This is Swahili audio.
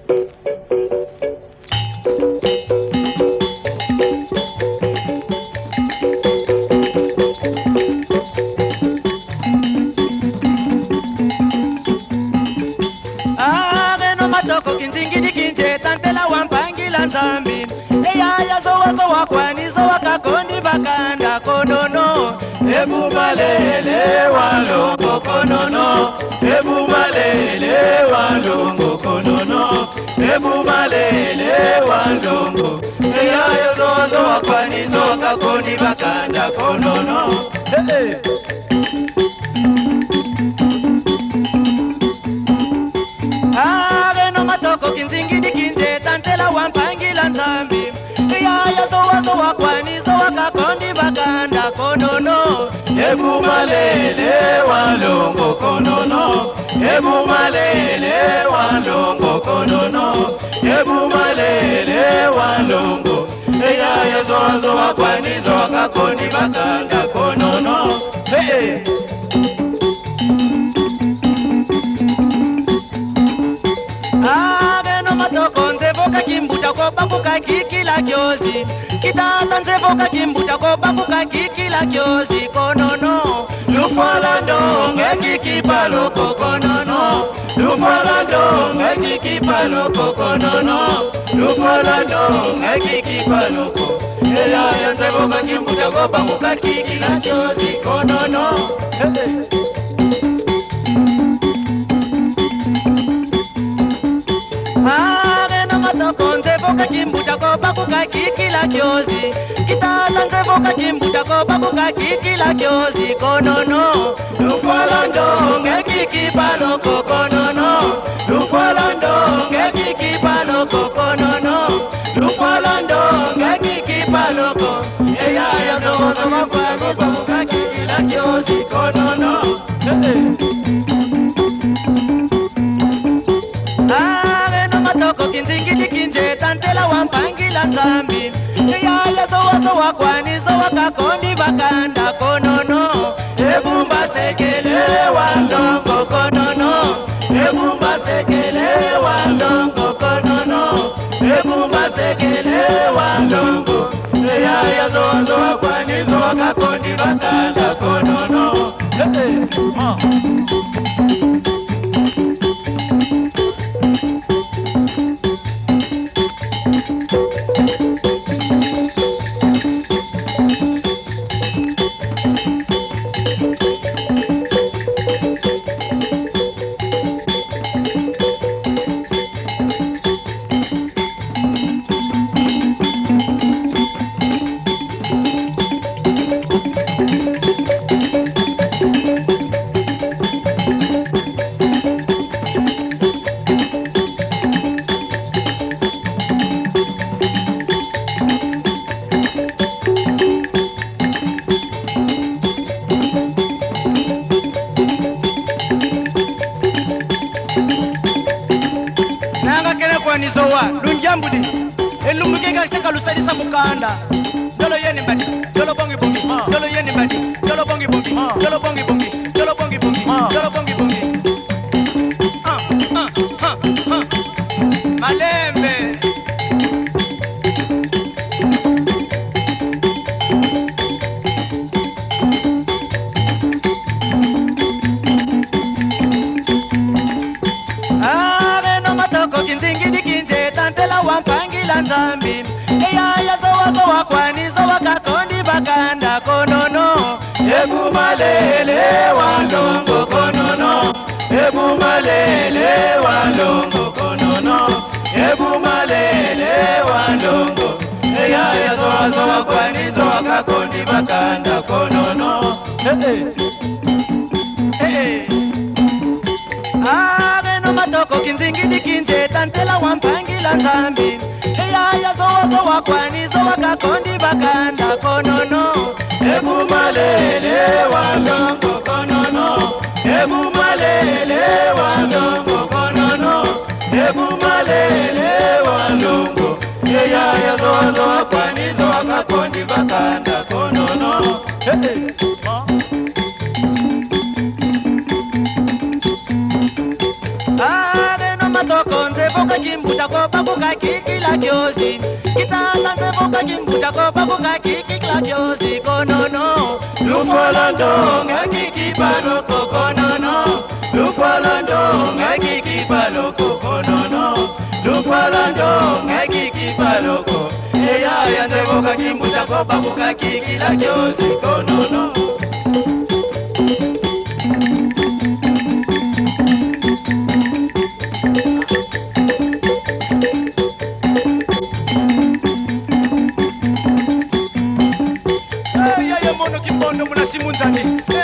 Matoko kinzingidi kinje tantela wampangila nzambi eyaya zowazo wakwanizo wakakondi bakanda konono ebumalele walongo konono ebumalele walongo konono ebumalele walongo eyaya zowazo wakwanizo wakakondi bakanda konono Matoko kinzingidi kinje tantela wampangila nzambi eyaya zowazo wakwanizo wakakondi bakanda konono ebumalele walongo konono ebumalele walongo konono ebumalele walongo eyaya zowazo wakwanizo wakakondi bakanda konono Matoko nzevoka kimbuta ko bakuka kikila kyozi kitata nzevoka kimbuta ko bakuka kikila kyozi konono lufala ndonge kikipalo konono lufala ndonge kikipalo konono lufala ndonge kikipalo ko eyaya nzevoka kimbuta ko bakuka kikila kyozi konono Matoko nzevoka kimbuta ko bakuka kikila kyozi kitata nzevoka kimbuta ko bakuka kikila kyozi konono lufala ndonge kikipalo konono lufala ndonge kikipalo konono lufala ndonge kikipalo ko eyaya zowazo wakwanizo bakuka kikila kyozi konono Matoko kinzingidi kinje tantela wampangila nzambi eyaya zowazo wakwanizo wakakondi bakanda konono ebumba sekele walongo konono ebumba sekele walongo konono ebumba sekele walongo eyaya zowazo wakwanizo wakakondi bakanda konono Nizowa lunjambudi elumukeka seka lusalisa mukanda dolo yeni mbadi dolo bongi bongi dolo yeni mbadi dolo bongi bongi dolo bongi bongi dolo bongi bongi dolo bongi bongi malembe kinzingidi kinje tantela wampangila nzambi eyaya zowazo wakwanizo wakakondi bakanda konono ebumalele walongo konono ebumalele walongo konono ebumalele walongo eyaya zowazo wakwanizo wakakondi bakanda konono Matoko kinzingidi kinje tantela wampangila nzambi eyaya zowazo wakwanizo wakakondi bakanda konono ebumalele walongo konono ebumalele walongo konono ebumalele walongo eyaya zowazo wakwanizo wakakondi bakanda konono Matoko nzevoka boka kimbuta ko babuka kikila kyosi kitata nze boka kimbuta ko babuka kikila kyosi konono lufalando ngakiki paloko konono lufalando ngakiki paloko konono lufalando ngakiki paloko eya ya nze boka kimbuta ko babuka kikila kyosi konono. Mono kipondo muna simunzani